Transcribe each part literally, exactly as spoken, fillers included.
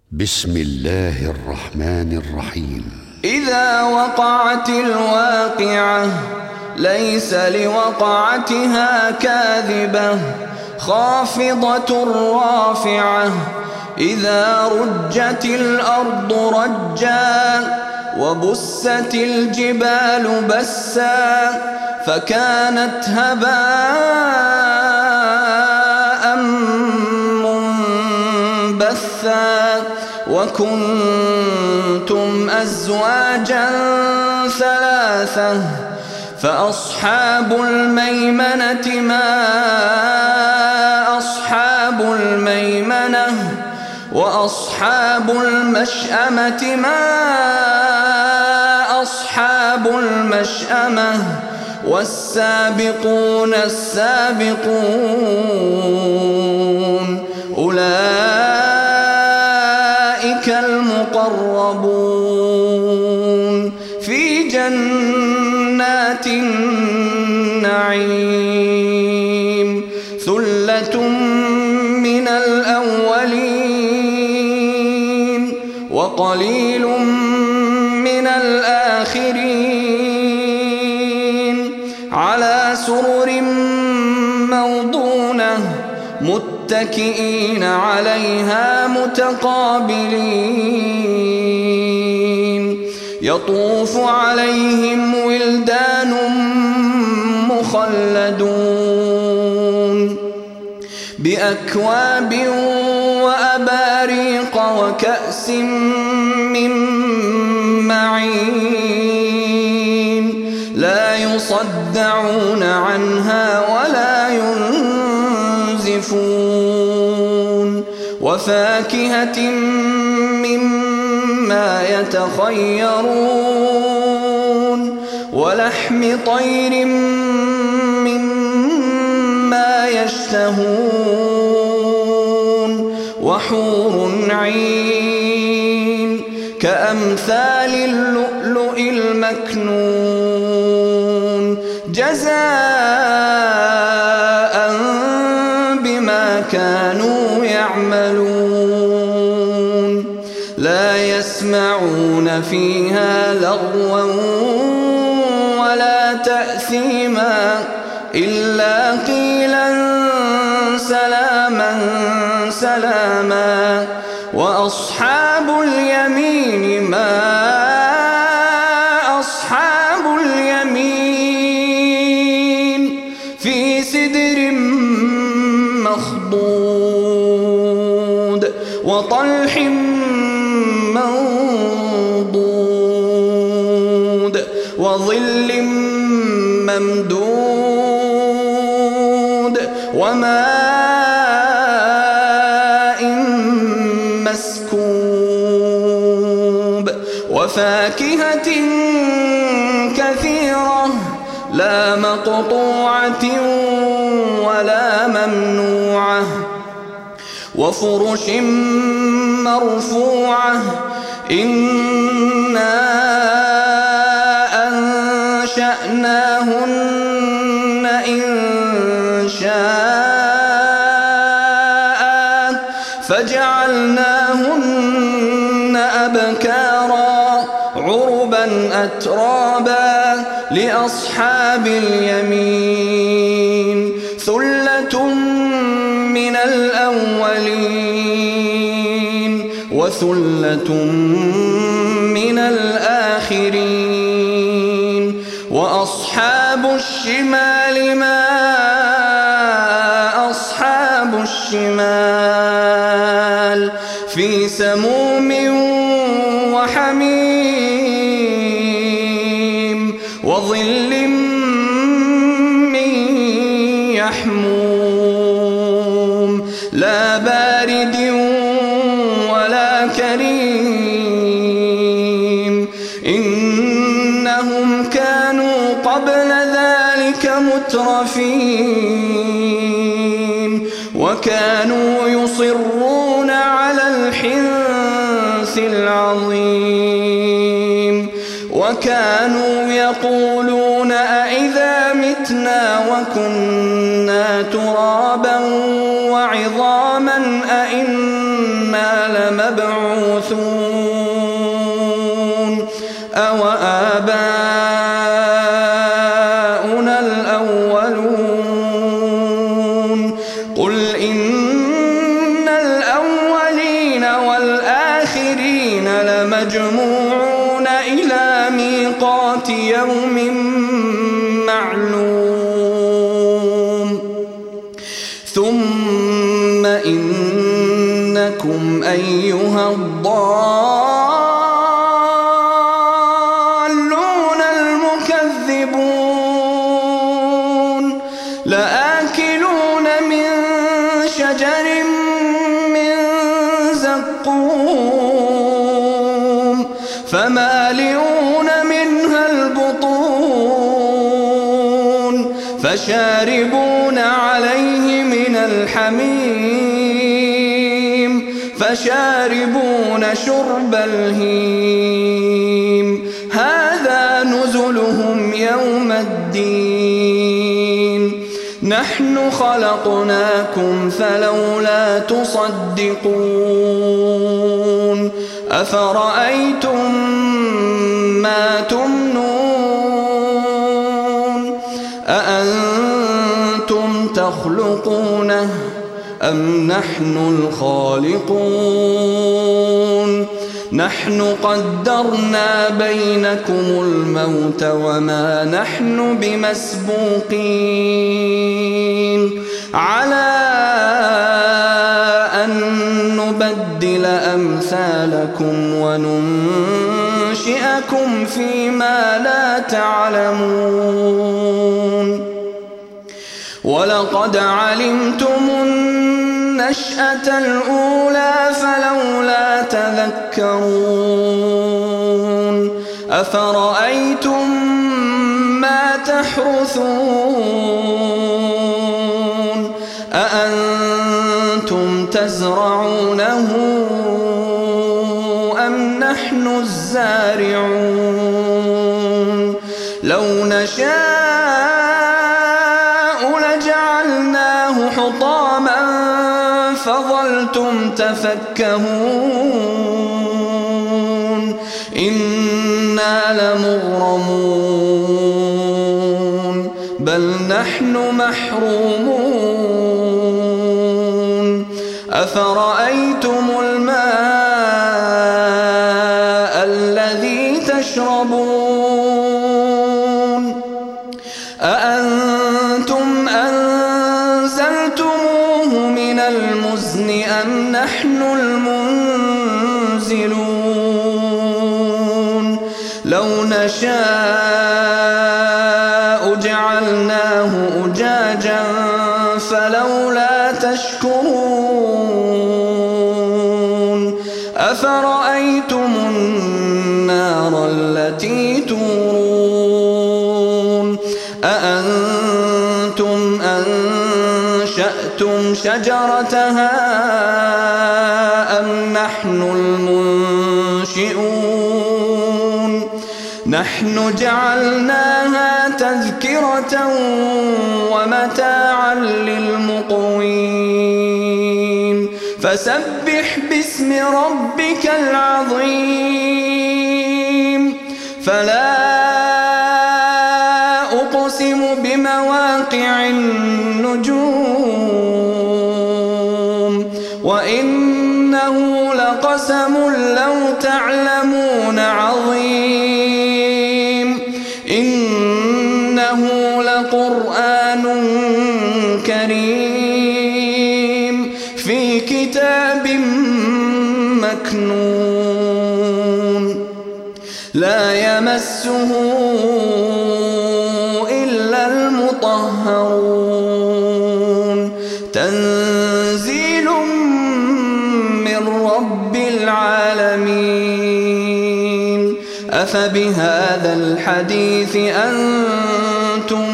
بسم الله الرحمن الرحيم. إذا وقعت الواقعة ليس لوقعتها كاذبة خافضة رافعة. إذا رجت الأرض رجا وبست الجبال بسا فكانت هباء منبثا وكنتم أزواجا ثلاثة فأصحاب الميمنة ما أصحاب الميمنة وأصحاب المشأمة ما أصحاب المشأمة والسابقون السابقون أولئك المقربون في جنات النعيم. ثلة من الأولين وقليل من الآخرين. على سرر موضونة متكئين عليها متقابلين. يطوف عليهم ولدان مخلدون بأكواب وأباريق وكأس من معين لا يصدعون عنها ولا ينزفون. وفاكهة مما يتخيرون ولحم طير مما يشتهون وحور عين كأمثال اللؤلؤ المكنون جزاء بما كانوا يعملون. لا يسمعون فيها لغوا ولا تأثيما إلا قيلا سلاما سلاما. وأصحاب اليمين ما أصحاب اليمين في سدر مخضود وطلح منضود وظل ممدود وماء مسكوب وفاكهة كثيرة لا مقطوعة ولا ممنوعة وفرش مرفوعة. إنا أنشأناهن إن شاء فجعلناهن أبكارا عربا أترابا لأصحاب اليمين. ثلة من الأولين وثلة من الآخرين. وأصحاب الشمال ما أصحاب الشمال في سموم وحميم وظل من يحموم لا بارد ولا كريم. إنهم كانوا قبل ذلك مترفين وكانوا يصرون على الحنث العظيم وكانوا يقولون أئذا متنا وكنا ترابا وعظاما أئنا أئنا لمبعوثون أو آباؤنا الأولون قل إن الأولين والآخرين لمجموعون إلى ميقات يوم معلوم ثم إنكم أيها الضالون المكذبون لآكلون من شجر من زقوم فمالئون منها البطون فشاربون عليه من الحميم فشاربون شرب الهيم هذا نزلهم يوم الدين نحن خلقناكم فلولا تصدقون أفرأيتم ما تمنون أأنتم تخلقونه أم نحن الخالقون نحن قدرنا بينكم الموت وما نحن بمسبوقين على أن نبدل أمثالكم وننشئكم فيما لا تعلمون ولقد علمتم النشأة الأولى فلولا تذكرون أفرأيتم ما تحرثون أأنتم تزرعونه أم نحن الزارعون لو نشاء لجعلناه حطاما فظلتم تفكهون إنا لمغرمون بل نحن محرومون أفرأيتم الماء الذي تشربون أأنتم أنزلتموه من المزن أم نحن المنزلون لو نشاء جعلناه أجاجا فلولا تشكرون أفرأيتم النار التي تورون أأنتم أنشأتم شجرتها أم نحن المنشئون نحن جعلناها تذكرة ومتاعا للمقوين فسبح باسم ربك العظيم فلا أقسم بمواقع النجوم وإنه لقسم لو تعلمون عظيم إنه لقرآن كريم في كتاب مكنون لا يمسه إلا المطهرون تنزيل من رب العالمين أفبهذا الحديث أنتم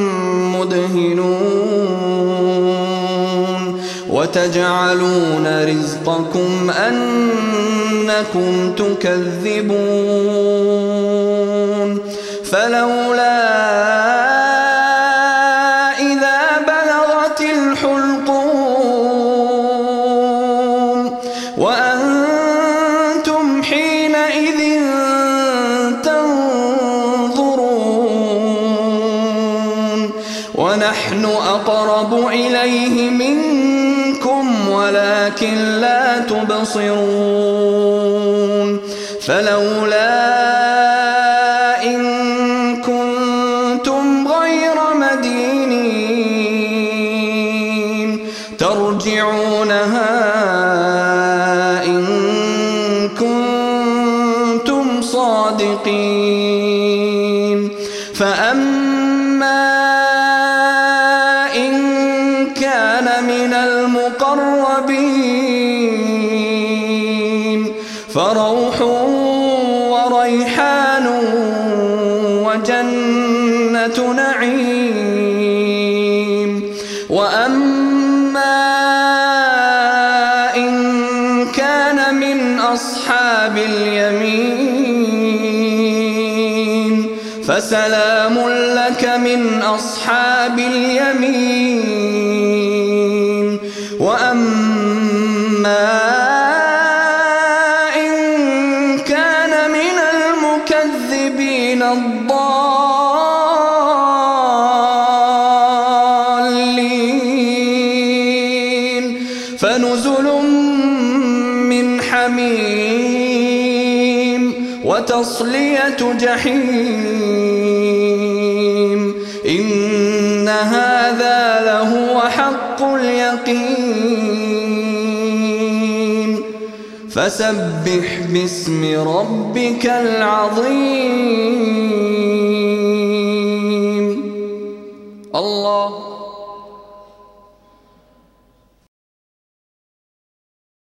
مدهنون وتجعلون رزقكم أنكم تكذبون فلولا إذا بلغت الحلقوم أقرب إليه منكم ولكن لا تبصرون فلولا إن كنتم غير مدينين ترجعونها إن كنتم صادقين فأما إن كان من المقربين فروح وريحان وجنة نعيم وأما إن كان من أصحاب اليمين فسلام لك من أصحاب اليمين وأما إن كان من المكذبين الضالين فنزل من حميم وتصلية جحيم إن هذا لهو حق اليقين فسبح باسم ربك العظيم الله